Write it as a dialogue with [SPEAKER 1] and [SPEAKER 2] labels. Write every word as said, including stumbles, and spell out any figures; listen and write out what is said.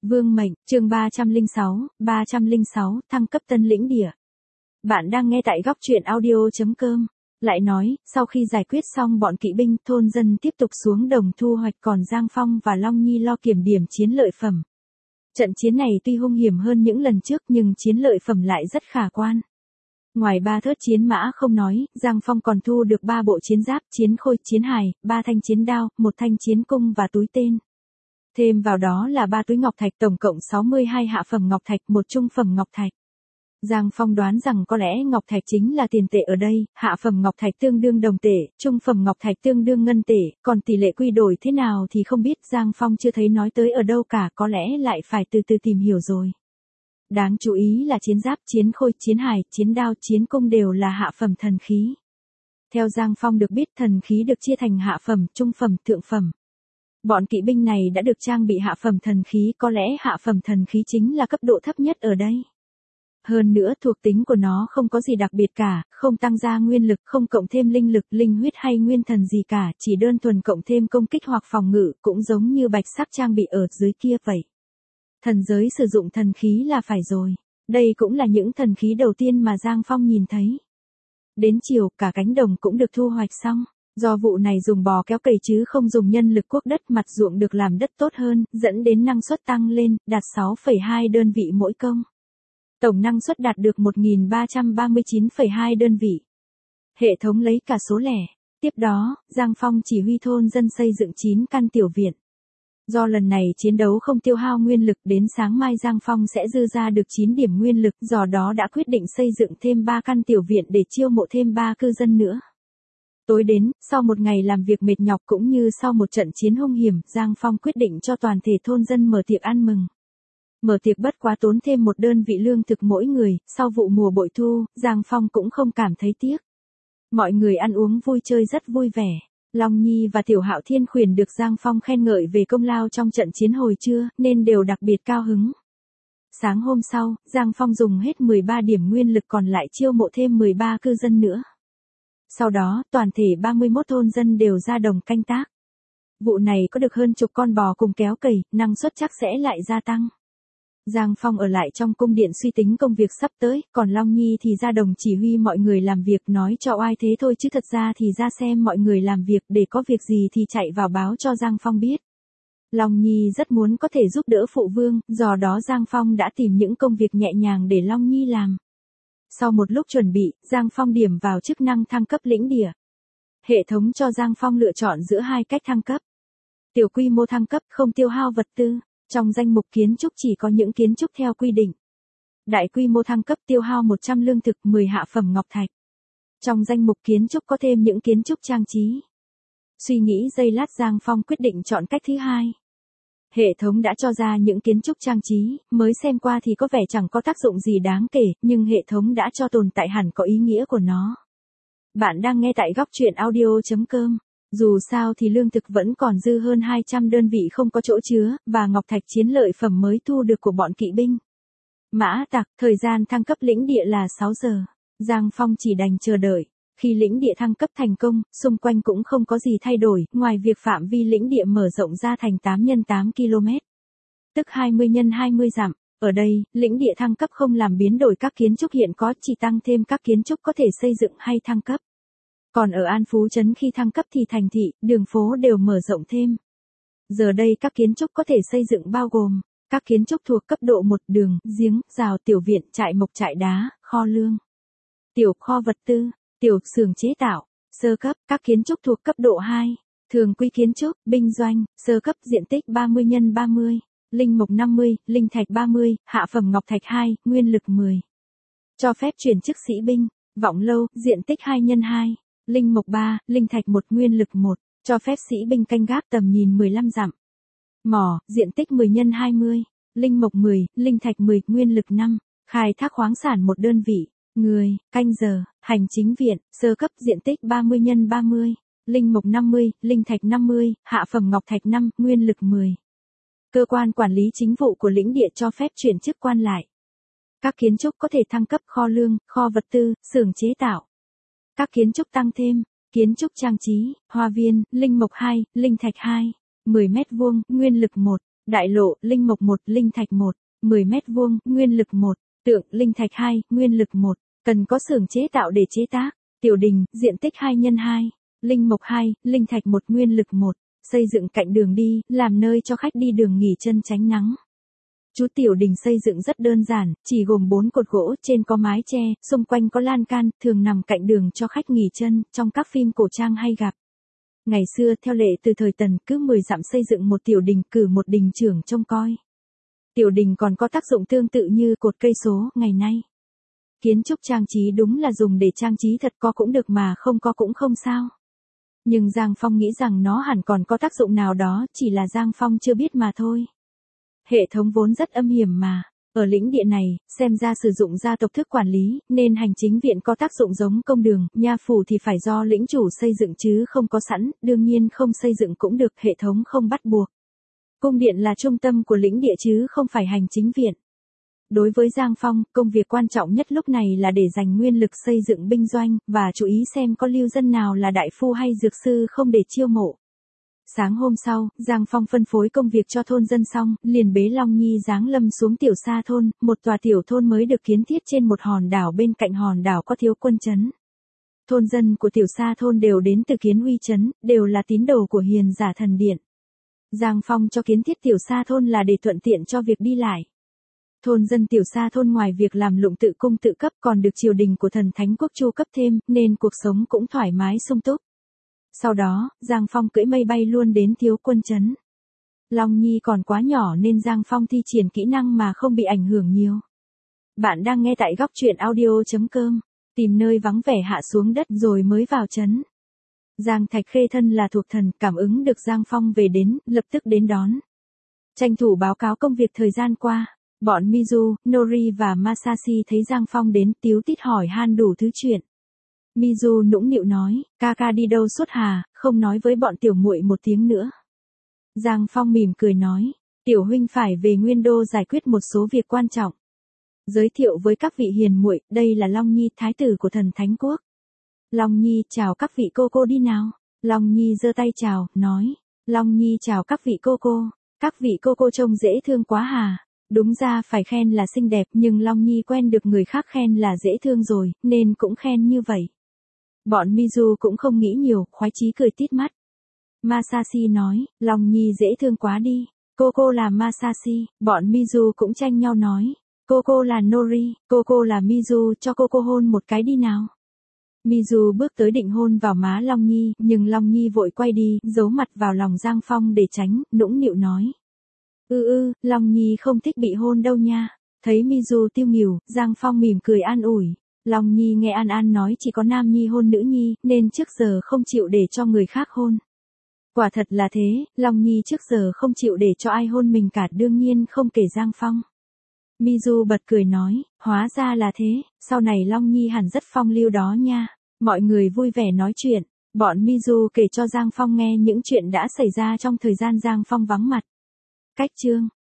[SPEAKER 1] Vương mệnh, chương ba trăm lẻ sáu, ba trăm lẻ sáu, thăng cấp tân lĩnh địa. Bạn đang nghe tại góc truyện audio chấm com. Lại nói, sau khi giải quyết xong bọn kỵ binh, thôn dân tiếp tục xuống đồng thu hoạch, còn Giang Phong và Long Nhi lo kiểm điểm chiến lợi phẩm. Trận chiến này tuy hung hiểm hơn những lần trước nhưng chiến lợi phẩm lại rất khả quan. Ngoài ba thớt chiến mã không nói, Giang Phong còn thu được ba bộ chiến giáp, chiến khôi, chiến hài, ba thanh chiến đao, một thanh chiến cung và túi tên. Thêm vào đó là ba túi ngọc thạch, tổng cộng sáu mươi hai hạ phẩm ngọc thạch, một trung phẩm ngọc thạch. Giang Phong đoán rằng có lẽ ngọc thạch chính là tiền tệ ở đây, hạ phẩm ngọc thạch tương đương đồng tệ, trung phẩm ngọc thạch tương đương ngân tệ, còn tỷ lệ quy đổi thế nào thì không biết, Giang Phong chưa thấy nói tới ở đâu cả, có lẽ lại phải từ từ tìm hiểu rồi. Đáng chú ý là chiến giáp, chiến khôi, chiến hài, chiến đao, chiến cung đều là hạ phẩm thần khí. Theo Giang Phong được biết, thần khí được chia thành hạ phẩm, trung phẩm, thượng phẩm. Bọn kỵ binh này đã được trang bị hạ phẩm thần khí, có lẽ hạ phẩm thần khí chính là cấp độ thấp nhất ở đây. Hơn nữa thuộc tính của nó không có gì đặc biệt cả, không tăng gia nguyên lực, không cộng thêm linh lực, linh huyết hay nguyên thần gì cả, chỉ đơn thuần cộng thêm công kích hoặc phòng ngự, cũng giống như bạch sắc trang bị ở dưới kia vậy. Thần giới sử dụng thần khí là phải rồi. Đây cũng là những thần khí đầu tiên mà Giang Phong nhìn thấy. Đến chiều, cả cánh đồng cũng được thu hoạch xong. Do vụ này dùng bò kéo cày chứ không dùng nhân lực cuốc đất, mặt ruộng được làm đất tốt hơn, dẫn đến năng suất tăng lên, đạt sáu phẩy hai đơn vị mỗi công. Tổng năng suất đạt được một nghìn ba trăm ba mươi chín phẩy hai đơn vị. Hệ thống lấy cả số lẻ. Tiếp đó, Giang Phong chỉ huy thôn dân xây dựng chín căn tiểu viện. Do lần này chiến đấu không tiêu hao nguyên lực, đến sáng mai Giang Phong sẽ dư ra được chín điểm nguyên lực, do đó đã quyết định xây dựng thêm ba căn tiểu viện để chiêu mộ thêm ba cư dân nữa. Tối đến, sau một ngày làm việc mệt nhọc cũng như sau một trận chiến hung hiểm, Giang Phong quyết định cho toàn thể thôn dân mở tiệc ăn mừng. Mở tiệc bất quá tốn thêm một đơn vị lương thực mỗi người, sau vụ mùa bội thu, Giang Phong cũng không cảm thấy tiếc. Mọi người ăn uống vui chơi rất vui vẻ. Long Nhi và Tiểu Hạo Thiên Khuyển được Giang Phong khen ngợi về công lao trong trận chiến hồi trưa, nên đều đặc biệt cao hứng. Sáng hôm sau, Giang Phong dùng hết mười ba điểm nguyên lực còn lại chiêu mộ thêm mười ba cư dân nữa. Sau đó, toàn thể ba mươi mốt thôn dân đều ra đồng canh tác. Vụ này có được hơn chục con bò cùng kéo cày, năng suất chắc sẽ lại gia tăng. Giang Phong ở lại trong cung điện suy tính công việc sắp tới, còn Long Nhi thì ra đồng chỉ huy mọi người làm việc, nói cho oai thế thôi chứ thật ra thì ra xem mọi người làm việc, để có việc gì thì chạy vào báo cho Giang Phong biết. Long Nhi rất muốn có thể giúp đỡ phụ vương, do đó Giang Phong đã tìm những công việc nhẹ nhàng để Long Nhi làm. Sau một lúc chuẩn bị, Giang Phong điểm vào chức năng thăng cấp lĩnh địa. Hệ thống cho Giang Phong lựa chọn giữa hai cách thăng cấp. Tiểu quy mô thăng cấp, không tiêu hao vật tư. Trong danh mục kiến trúc chỉ có những kiến trúc theo quy định. Đại quy mô thăng cấp, tiêu hao một trăm lương thực, mười hạ phẩm ngọc thạch. Trong danh mục kiến trúc có thêm những kiến trúc trang trí. Suy nghĩ giây lát, Giang Phong quyết định chọn cách thứ hai. Hệ thống đã cho ra những kiến trúc trang trí, mới xem qua thì có vẻ chẳng có tác dụng gì đáng kể, nhưng hệ thống đã cho tồn tại hẳn có ý nghĩa của nó. Bạn đang nghe tại góc truyện audio chấm com. Dù sao thì lương thực vẫn còn dư hơn hai trăm đơn vị không có chỗ chứa, và ngọc thạch chiến lợi phẩm mới thu được của bọn kỵ binh. Mã tặc, thời gian thăng cấp lĩnh địa là sáu giờ. Giang Phong chỉ đành chờ đợi. Khi lĩnh địa thăng cấp thành công, xung quanh cũng không có gì thay đổi, ngoài việc phạm vi lĩnh địa mở rộng ra thành tám nhân tám ki lô mét. Tức hai mươi nhân hai mươi dặm. Ở đây, lĩnh địa thăng cấp không làm biến đổi các kiến trúc hiện có, chỉ tăng thêm các kiến trúc có thể xây dựng hay thăng cấp. Còn ở An Phú Trấn khi thăng cấp thì thành thị, đường phố đều mở rộng thêm. Giờ đây các kiến trúc có thể xây dựng bao gồm các kiến trúc thuộc cấp độ một, đường, giếng, rào, tiểu viện, trại mộc, trại đá, kho lương, tiểu kho vật tư, tiểu xưởng chế tạo. Sơ cấp, các kiến trúc thuộc cấp độ hai, thường quy kiến trúc, binh doanh. Sơ cấp, diện tích ba mươi nhân ba mươi, linh mộc năm mươi, linh thạch ba mươi, hạ phẩm ngọc thạch hai, nguyên lực mười. Cho phép chuyển chức sĩ binh. Vọng lâu, diện tích hai nhân hai. Linh mộc ba, linh thạch một, nguyên lực một, cho phép sĩ binh canh gác tầm nhìn mười lăm dặm. Mỏ, diện tích mười nhân hai mươi, linh mộc mười, linh thạch mười, nguyên lực năm, khai thác khoáng sản một đơn vị. Người, canh giờ, hành chính viện, sơ cấp, diện tích ba mươi nhân ba mươi, linh mộc năm mươi, linh thạch năm mươi, hạ phẩm ngọc thạch năm, nguyên lực mười. Cơ quan quản lý chính vụ của lĩnh địa cho phép chuyển chức quan lại. Các kiến trúc có thể thăng cấp: kho lương, kho vật tư, xưởng chế tạo. Các kiến trúc tăng thêm: kiến trúc trang trí, hoa viên, linh mộc hai, linh thạch hai, mười mét vuông, nguyên lực một, Đại lộ, linh mộc một, linh thạch một, mười mét vuông, nguyên lực một, tượng, linh thạch hai, nguyên lực một, cần có xưởng chế tạo để chế tác. Tiểu đình, diện tích hai nhân hai, linh mộc hai, linh thạch một, nguyên lực một, xây dựng cạnh đường đi, làm nơi cho khách đi đường nghỉ chân tránh nắng. Chú tiểu đình xây dựng rất đơn giản, chỉ gồm bốn cột gỗ, trên có mái che, xung quanh có lan can, thường nằm cạnh đường cho khách nghỉ chân, trong các phim cổ trang hay gặp. Ngày xưa theo lệ từ thời Tần, cứ mười dặm xây dựng một tiểu đình, cử một đình trưởng trông coi. Tiểu đình còn có tác dụng tương tự như cột cây số ngày nay. Kiến trúc trang trí đúng là dùng để trang trí thật, có cũng được mà không có cũng không sao. Nhưng Giang Phong nghĩ rằng nó hẳn còn có tác dụng nào đó, chỉ là Giang Phong chưa biết mà thôi. Hệ thống vốn rất âm hiểm mà. Ở lĩnh địa này, xem ra sử dụng gia tộc thức quản lý, nên hành chính viện có tác dụng giống công đường, nha phủ thì phải do lĩnh chủ xây dựng chứ không có sẵn, đương nhiên không xây dựng cũng được, hệ thống không bắt buộc. Cung điện là trung tâm của lĩnh địa chứ không phải hành chính viện. Đối với Giang Phong, công việc quan trọng nhất lúc này là để dành nguyên lực xây dựng binh doanh, và chú ý xem có lưu dân nào là đại phu hay dược sư không để chiêu mộ. Sáng hôm sau, Giang Phong phân phối công việc cho thôn dân xong, liền bế Long Nhi giáng lâm xuống Tiểu Sa thôn, một tòa tiểu thôn mới được kiến thiết trên một hòn đảo, bên cạnh hòn đảo có Thiếu Quân trấn. Thôn dân của Tiểu Sa thôn đều đến từ Kiến Uy trấn, đều là tín đồ của Hiền Giả Thần Điện. Giang Phong cho kiến thiết Tiểu Sa thôn là để thuận tiện cho việc đi lại. Thôn dân Tiểu Sa thôn ngoài việc làm lụng tự cung tự cấp còn được triều đình của thần thánh quốc chu cấp thêm, nên cuộc sống cũng thoải mái sung túc. Sau đó, Giang Phong cưỡi mây bay luôn đến Thiếu Quân trấn. Long Nhi còn quá nhỏ nên Giang Phong thi triển kỹ năng mà không bị ảnh hưởng nhiều. Bạn đang nghe tại góc truyện audio chấm com, tìm nơi vắng vẻ hạ xuống đất rồi mới vào trấn. Giang Thạch Khê thân là thuộc thần, cảm ứng được Giang Phong về đến, lập tức đến đón. Tranh thủ báo cáo công việc thời gian qua, bọn Mizu, Nori và Masashi thấy Giang Phong đến, tíu tít hỏi han đủ thứ chuyện. Mizu nũng nịu nói, ca ca đi đâu suốt hà, không nói với bọn tiểu muội một tiếng nữa. Giang Phong mỉm cười nói, tiểu huynh phải về Nguyên Đô giải quyết một số việc quan trọng. Giới thiệu với các vị hiền muội, đây là Long Nhi, thái tử của thần Thánh Quốc. Long Nhi chào các vị cô cô đi nào. Long Nhi giơ tay chào, nói, Long Nhi chào các vị cô cô, các vị cô cô trông dễ thương quá hà. Đúng ra phải khen là xinh đẹp, nhưng Long Nhi quen được người khác khen là dễ thương rồi, nên cũng khen như vậy. Bọn Mizu cũng không nghĩ nhiều, khoái chí cười tít mắt. Masashi nói, Long Nhi dễ thương quá đi. Cô cô là Masashi, bọn Mizu cũng tranh nhau nói. Cô cô là Nori, cô cô là Mizu, cho cô cô hôn một cái đi nào. Mizu bước tới định hôn vào má Long Nhi, nhưng Long Nhi vội quay đi, giấu mặt vào lòng Giang Phong để tránh, nũng nịu nói. Ư ư, Long Nhi không thích bị hôn đâu nha. Thấy Mizu tiêu nghỉu, Giang Phong mỉm cười an ủi. Long Nhi nghe An An nói chỉ có nam nhi hôn nữ nhi, nên trước giờ không chịu để cho người khác hôn. Quả thật là thế, Long Nhi trước giờ không chịu để cho ai hôn mình cả, đương nhiên không kể Giang Phong. Mizu bật cười nói, hóa ra là thế, sau này Long Nhi hẳn rất phong lưu đó nha. Mọi người vui vẻ nói chuyện, bọn Mizu kể cho Giang Phong nghe những chuyện đã xảy ra trong thời gian Giang Phong vắng mặt. Cách chương